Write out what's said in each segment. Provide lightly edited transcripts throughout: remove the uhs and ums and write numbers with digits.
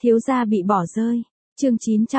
Thiếu gia bị bỏ rơi. Chương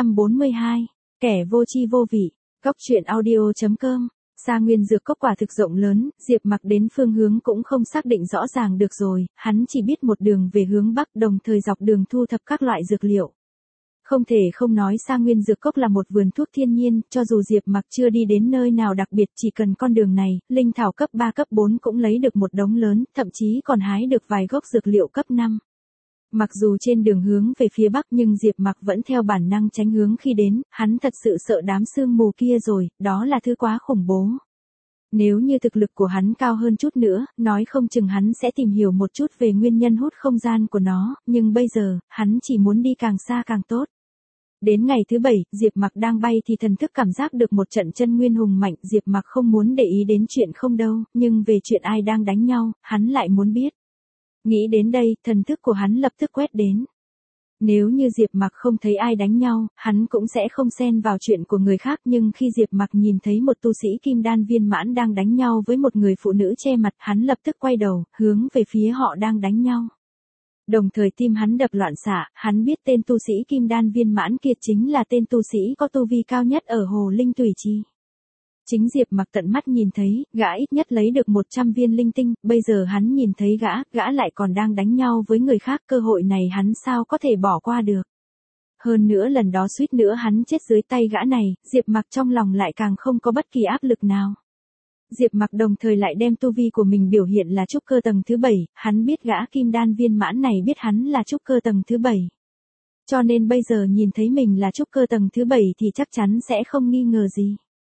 942. Kẻ vô tri vô vị. Góc truyện audio.com. Sa Nguyên Dược Cốc quả thực rộng lớn, Diệp Mặc đến phương hướng cũng không xác định rõ ràng được rồi, hắn chỉ biết một đường về hướng bắc, đồng thời dọc đường thu thập các loại dược liệu. Không thể không nói Sa Nguyên Dược Cốc là một vườn thuốc thiên nhiên, cho dù Diệp Mặc chưa đi đến nơi nào đặc biệt, chỉ cần con đường này, linh thảo cấp 3 cấp 4 cũng lấy được một đống lớn, thậm chí còn hái được vài gốc dược liệu cấp 5. Mặc dù trên đường hướng về phía bắc nhưng Diệp Mặc vẫn theo bản năng tránh hướng khi đến, hắn thật sự sợ đám sương mù kia rồi, đó là thứ quá khủng bố. Nếu như thực lực của hắn cao hơn chút nữa, nói không chừng hắn sẽ tìm hiểu một chút về nguyên nhân hút không gian của nó, nhưng bây giờ, hắn chỉ muốn đi càng xa càng tốt. Đến ngày thứ 7, Diệp Mặc đang bay thì thần thức cảm giác được một trận chân nguyên hùng mạnh, Diệp Mặc không muốn để ý đến chuyện không đâu, nhưng về chuyện ai đang đánh nhau, hắn lại muốn biết. Nghĩ đến đây, thần thức của hắn lập tức quét đến. Nếu như Diệp Mặc không thấy ai đánh nhau, hắn cũng sẽ không xen vào chuyện của người khác, nhưng khi Diệp Mặc nhìn thấy một tu sĩ kim đan viên mãn đang đánh nhau với một người phụ nữ che mặt, hắn lập tức quay đầu, hướng về phía họ đang đánh nhau. Đồng thời tim hắn đập loạn xạ, hắn biết tên tu sĩ kim đan viên mãn kia chính là tên tu sĩ có tu vi cao nhất ở Hồ Linh Tùy Chi. Chính Diệp Mặc tận mắt nhìn thấy, gã ít nhất lấy được 100 viên linh tinh, bây giờ hắn nhìn thấy gã lại còn đang đánh nhau với người khác, cơ hội này hắn sao có thể bỏ qua được. Hơn nữa lần đó suýt nữa hắn chết dưới tay gã này, Diệp Mặc trong lòng lại càng không có bất kỳ áp lực nào. Diệp Mặc đồng thời lại đem tu vi của mình biểu hiện là trúc cơ tầng thứ 7, hắn biết gã kim đan viên mãn này biết hắn là trúc cơ tầng thứ 7. Cho nên bây giờ nhìn thấy mình là trúc cơ tầng thứ 7 thì chắc chắn sẽ không nghi ngờ gì.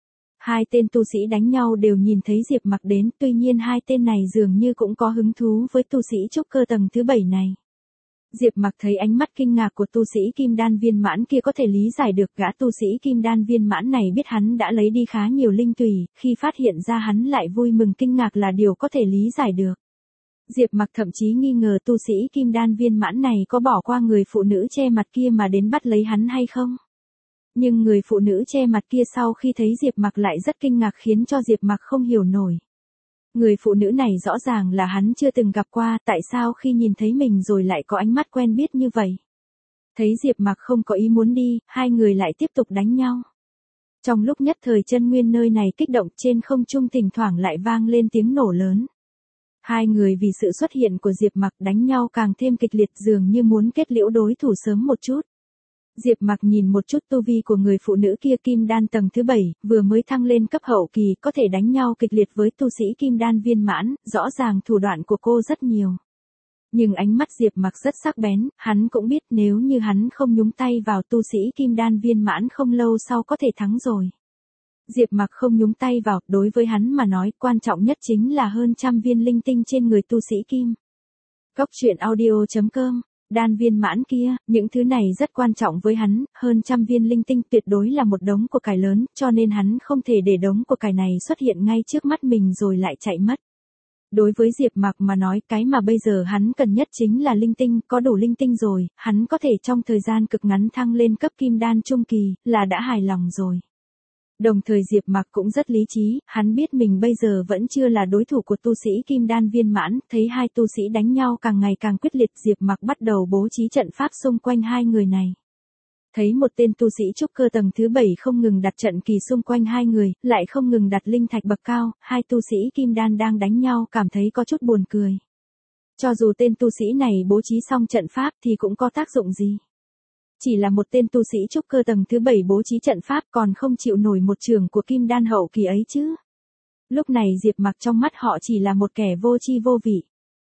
Hai tên tu sĩ đánh nhau đều nhìn thấy Diệp Mặc đến, tuy nhiên hai tên này dường như cũng có hứng thú với tu sĩ trúc cơ tầng thứ 7 này. Diệp Mặc thấy ánh mắt kinh ngạc của tu sĩ kim đan viên mãn kia có thể lý giải được, gã tu sĩ kim đan viên mãn này biết hắn đã lấy đi khá nhiều linh tùy, khi phát hiện ra hắn lại vui mừng kinh ngạc là điều có thể lý giải được. Diệp Mặc thậm chí nghi ngờ tu sĩ kim đan viên mãn này có bỏ qua người phụ nữ che mặt kia mà đến bắt lấy hắn hay không. Nhưng người phụ nữ che mặt kia sau khi thấy Diệp Mặc lại rất kinh ngạc khiến cho Diệp Mặc không hiểu nổi. Người phụ nữ này rõ ràng là hắn chưa từng gặp qua, tại sao khi nhìn thấy mình rồi lại có ánh mắt quen biết như vậy. Thấy Diệp Mặc không có ý muốn đi, hai người lại tiếp tục đánh nhau. Trong lúc nhất thời chân nguyên nơi này kích động, trên không trung thỉnh thoảng lại vang lên tiếng nổ lớn. Hai người vì sự xuất hiện của Diệp Mặc đánh nhau càng thêm kịch liệt, dường như muốn kết liễu đối thủ sớm một chút. Diệp Mặc nhìn một chút tu vi của người phụ nữ kia kim đan tầng thứ 7, vừa mới thăng lên cấp hậu kỳ, có thể đánh nhau kịch liệt với tu sĩ kim đan viên mãn, rõ ràng thủ đoạn của cô rất nhiều. Nhưng ánh mắt Diệp Mặc rất sắc bén, hắn cũng biết nếu như hắn không nhúng tay vào tu sĩ kim đan viên mãn không lâu sau có thể thắng rồi. Diệp Mặc không nhúng tay vào, đối với hắn mà nói quan trọng nhất chính là hơn trăm viên linh tinh trên người tu sĩ kim. Góc truyện audio.com. Đan viên mãn kia, những thứ này rất quan trọng với hắn, hơn trăm viên linh tinh tuyệt đối là một đống của cải lớn, cho nên hắn không thể để đống của cải này xuất hiện ngay trước mắt mình rồi lại chạy mất. Đối với Diệp Mặc mà nói, cái mà bây giờ hắn cần nhất chính là linh tinh, có đủ linh tinh rồi, hắn có thể trong thời gian cực ngắn thăng lên cấp kim đan trung kỳ, là đã hài lòng rồi. Đồng thời Diệp Mặc cũng rất lý trí, hắn biết mình bây giờ vẫn chưa là đối thủ của tu sĩ kim đan viên mãn, thấy hai tu sĩ đánh nhau càng ngày càng quyết liệt, Diệp Mặc bắt đầu bố trí trận pháp xung quanh hai người này. Thấy một tên tu sĩ trúc cơ tầng thứ 7 không ngừng đặt trận kỳ xung quanh hai người, lại không ngừng đặt linh thạch bậc cao, hai tu sĩ kim đan đang đánh nhau cảm thấy có chút buồn cười. Cho dù tên tu sĩ này bố trí xong trận pháp thì cũng có tác dụng gì? Chỉ là một tên tu sĩ trúc cơ tầng thứ 7 bố trí trận pháp còn không chịu nổi một trường của kim đan hậu kỳ ấy chứ. Lúc này Diệp Mặc trong mắt họ chỉ là một kẻ vô tri vô vị.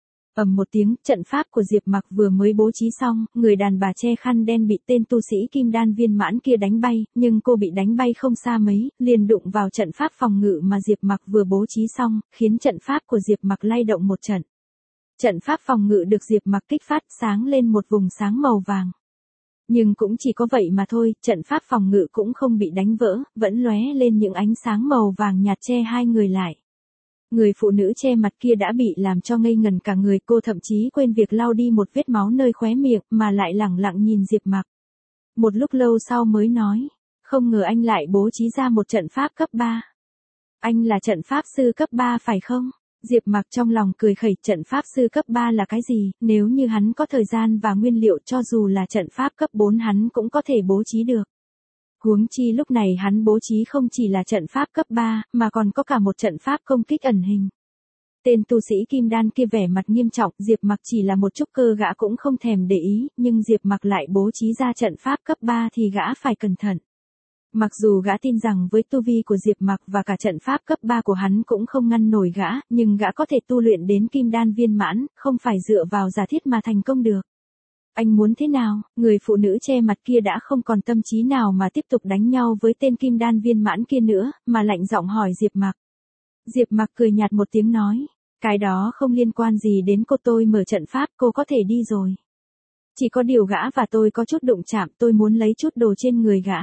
Ầm một tiếng, trận pháp của Diệp Mặc vừa mới bố trí xong, người đàn bà che khăn đen bị tên tu sĩ kim đan viên mãn kia đánh bay, nhưng cô bị đánh bay không xa mấy, liền đụng vào trận pháp phòng ngự mà Diệp Mặc vừa bố trí xong, khiến trận pháp của Diệp Mặc lay động một trận. Trận pháp phòng ngự được Diệp Mặc kích phát sáng lên một vùng sáng màu vàng. Nhưng cũng chỉ có vậy mà thôi, trận pháp phòng ngự cũng không bị đánh vỡ, vẫn lóe lên những ánh sáng màu vàng nhạt che hai người lại. Người phụ nữ che mặt kia đã bị làm cho ngây ngần cả người, cô thậm chí quên việc lau đi một vết máu nơi khóe miệng mà lại lẳng lặng nhìn Diệp Mặc. Một lúc lâu sau mới nói, không ngờ anh lại bố trí ra một trận pháp cấp 3. Anh là trận pháp sư cấp 3 phải không? Diệp Mặc trong lòng cười khẩy, trận pháp sư cấp 3 là cái gì, nếu như hắn có thời gian và nguyên liệu cho dù là trận pháp cấp 4 hắn cũng có thể bố trí được. Huống chi lúc này hắn bố trí không chỉ là trận pháp cấp 3, mà còn có cả một trận pháp công kích ẩn hình. Tên tu sĩ kim đan kia vẻ mặt nghiêm trọng, Diệp Mặc chỉ là một trúc cơ gã cũng không thèm để ý, nhưng Diệp Mặc lại bố trí ra trận pháp cấp 3 thì gã phải cẩn thận. Mặc dù gã tin rằng với tu vi của Diệp Mặc và cả trận pháp cấp 3 của hắn cũng không ngăn nổi gã, nhưng gã có thể tu luyện đến kim đan viên mãn, không phải dựa vào giả thiết mà thành công được. Anh muốn thế nào? Người phụ nữ che mặt kia đã không còn tâm trí nào mà tiếp tục đánh nhau với tên kim đan viên mãn kia nữa, mà lạnh giọng hỏi Diệp Mặc. Diệp Mặc cười nhạt một tiếng nói, cái đó không liên quan gì đến cô, tôi mở trận pháp, cô có thể đi rồi. Chỉ có điều gã và tôi có chút đụng chạm, tôi muốn lấy chút đồ trên người gã.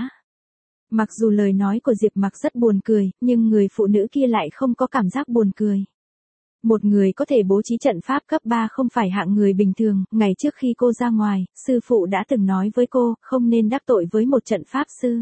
Mặc dù lời nói của Diệp Mặc rất buồn cười, nhưng người phụ nữ kia lại không có cảm giác buồn cười. Một người có thể bố trí trận pháp cấp 3 không phải hạng người bình thường, ngày trước khi cô ra ngoài, sư phụ đã từng nói với cô, không nên đắc tội với một trận pháp sư.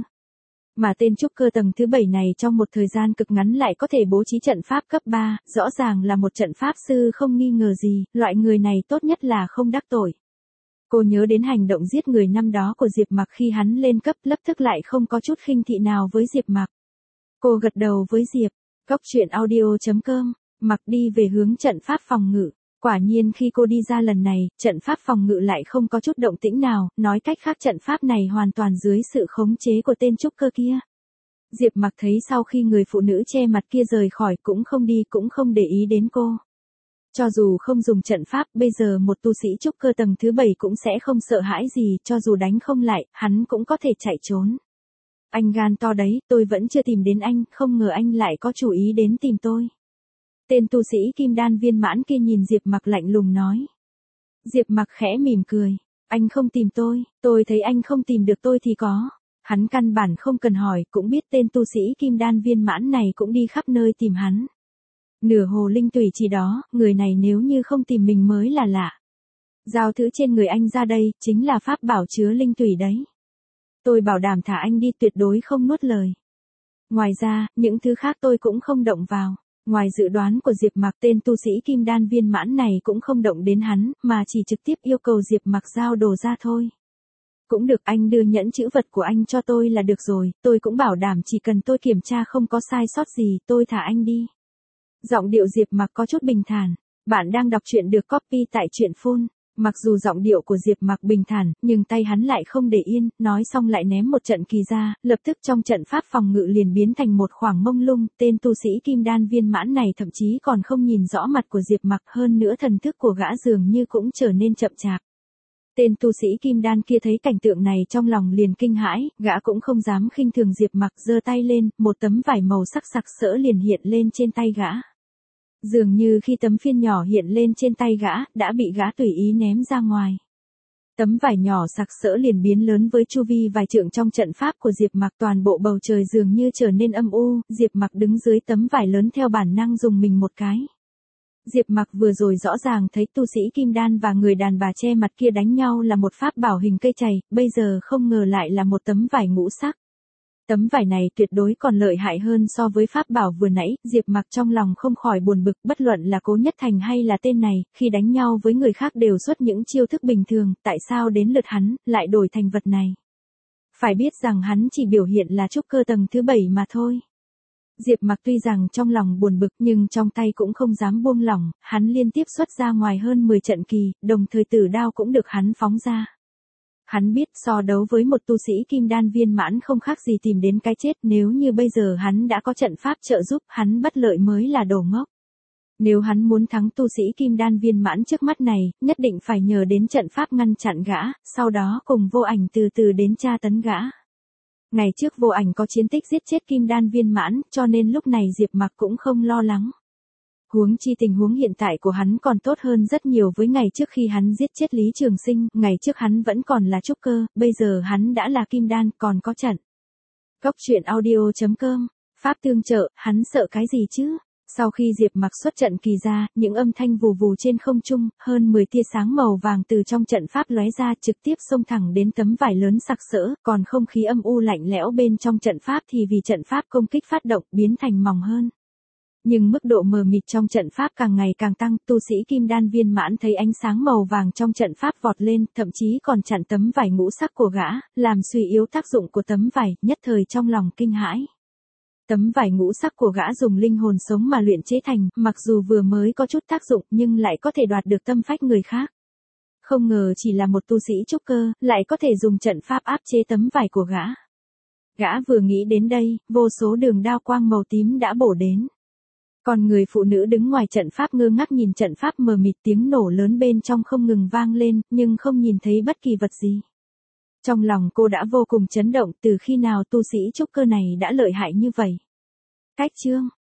Mà tên trúc cơ tầng thứ 7 này trong một thời gian cực ngắn lại có thể bố trí trận pháp cấp 3, rõ ràng là một trận pháp sư không nghi ngờ gì, loại người này tốt nhất là không đắc tội. Cô nhớ đến hành động giết người năm đó của Diệp Mặc khi hắn lên cấp, lập tức lại không có chút khinh thị nào với Diệp Mặc. Cô gật đầu với Diệp. Goctruyện.audio.com. Mặc đi về hướng trận pháp phòng ngự. Quả nhiên khi cô đi ra lần này, trận pháp phòng ngự lại không có chút động tĩnh nào, nói cách khác trận pháp này hoàn toàn dưới sự khống chế của tên trúc cơ kia. Diệp Mặc thấy sau khi người phụ nữ che mặt kia rời khỏi cũng không đi cũng không để ý đến cô. Cho dù không dùng trận pháp, bây giờ một tu sĩ trúc cơ tầng thứ 7 cũng sẽ không sợ hãi gì, cho dù đánh không lại, hắn cũng có thể chạy trốn. Anh gan to đấy, tôi vẫn chưa tìm đến anh, không ngờ anh lại có chủ ý đến tìm tôi. Tên tu sĩ kim đan viên mãn kia nhìn Diệp Mặc lạnh lùng nói. Diệp Mặc khẽ mỉm cười, anh không tìm tôi thấy anh không tìm được tôi thì có. Hắn căn bản không cần hỏi, cũng biết tên tu sĩ kim đan viên mãn này cũng đi khắp nơi tìm hắn. Nửa hồ linh tùy chỉ đó, người này nếu như không tìm mình mới là lạ. Giao thứ trên người anh ra đây, chính là pháp bảo chứa linh tùy đấy. Tôi bảo đảm thả anh đi, tuyệt đối không nuốt lời. Ngoài ra, những thứ khác tôi cũng không động vào. Ngoài dự đoán của Diệp Mặc, tên tu sĩ kim đan viên mãn này cũng không động đến hắn, mà chỉ trực tiếp yêu cầu Diệp Mặc giao đồ ra thôi. Cũng được, anh đưa nhẫn chữ vật của anh cho tôi là được rồi, tôi cũng bảo đảm chỉ cần tôi kiểm tra không có sai sót gì, tôi thả anh đi. Giọng điệu Diệp Mặc có chút bình thản. Bạn đang đọc truyện được copy tại truyện phun. Mặc dù giọng điệu của Diệp Mặc bình thản, nhưng tay hắn lại không để yên, nói xong lại ném một trận kỳ ra, lập tức trong trận pháp phòng ngự liền biến thành một khoảng mông lung, tên tu sĩ kim đan viên mãn này thậm chí còn không nhìn rõ mặt của Diệp Mặc, hơn nữa thần thức của gã dường như cũng trở nên chậm chạp. Tên tu sĩ kim đan kia thấy cảnh tượng này trong lòng liền kinh hãi, gã cũng không dám khinh thường Diệp Mặc, giơ tay lên, một tấm vải màu sắc sặc sỡ liền hiện lên trên tay gã. Dường như khi tấm phiên nhỏ hiện lên trên tay gã, đã bị gã tùy ý ném ra ngoài. Tấm vải nhỏ sặc sỡ liền biến lớn với chu vi vài trượng trong trận pháp của Diệp Mặc, toàn bộ bầu trời dường như trở nên âm u, Diệp Mặc đứng dưới tấm vải lớn theo bản năng dùng mình một cái. Diệp Mặc vừa rồi rõ ràng thấy tu sĩ kim đan và người đàn bà che mặt kia đánh nhau là một pháp bảo hình cây chày, bây giờ không ngờ lại là một tấm vải ngũ sắc. Tấm vải này tuyệt đối còn lợi hại hơn so với pháp bảo vừa nãy, Diệp Mặc trong lòng không khỏi buồn bực, bất luận là Cố Nhất Thành hay là tên này, khi đánh nhau với người khác đều xuất những chiêu thức bình thường, tại sao đến lượt hắn, lại đổi thành vật này. Phải biết rằng hắn chỉ biểu hiện là trúc cơ tầng thứ 7 mà thôi. Diệp Mặc tuy rằng trong lòng buồn bực nhưng trong tay cũng không dám buông lỏng, hắn liên tiếp xuất ra ngoài hơn 10 trận kỳ, đồng thời tử đao cũng được hắn phóng ra. Hắn biết so đấu với một tu sĩ kim đan viên mãn không khác gì tìm đến cái chết, nếu như bây giờ hắn đã có trận pháp trợ giúp, hắn bất lợi mới là đồ ngốc. Nếu hắn muốn thắng tu sĩ kim đan viên mãn trước mắt này, nhất định phải nhờ đến trận pháp ngăn chặn gã, sau đó cùng Vô Ảnh từ từ đến tra tấn gã. Ngày trước Vô Ảnh có chiến tích giết chết kim đan viên mãn, cho nên lúc này Diệp Mặc cũng không lo lắng. Huống chi tình huống hiện tại của hắn còn tốt hơn rất nhiều với ngày trước khi hắn giết chết Lý Trường Sinh, ngày trước hắn vẫn còn là trúc cơ, bây giờ hắn đã là kim đan, còn có trận. Goctruyện.audio.com. Pháp tương trợ, hắn sợ cái gì chứ? Sau khi Diệp Mặc xuất trận kỳ ra, những âm thanh vù vù trên không trung, hơn 10 tia sáng màu vàng từ trong trận pháp lóe ra trực tiếp xông thẳng đến tấm vải lớn sặc sỡ, còn không khí âm u lạnh lẽo bên trong trận pháp thì vì trận pháp công kích phát động biến thành mỏng hơn. Nhưng mức độ mờ mịt trong trận pháp càng ngày càng tăng, tu sĩ kim đan viên mãn thấy ánh sáng màu vàng trong trận pháp vọt lên, thậm chí còn chặn tấm vải ngũ sắc của gã, làm suy yếu tác dụng của tấm vải, nhất thời trong lòng kinh hãi. Tấm vải ngũ sắc của gã dùng linh hồn sống mà luyện chế thành, mặc dù vừa mới có chút tác dụng nhưng lại có thể đoạt được tâm phách người khác. Không ngờ chỉ là một tu sĩ trúc cơ, lại có thể dùng trận pháp áp chế tấm vải của gã. Gã vừa nghĩ đến đây, vô số đường đao quang màu tím đã bổ đến. Còn người phụ nữ đứng ngoài trận pháp ngơ ngác nhìn trận pháp mờ mịt, tiếng nổ lớn bên trong không ngừng vang lên, nhưng không nhìn thấy bất kỳ vật gì. Trong lòng cô đã vô cùng chấn động, từ khi nào tu sĩ trúc cơ này đã lợi hại như vậy. Cách chương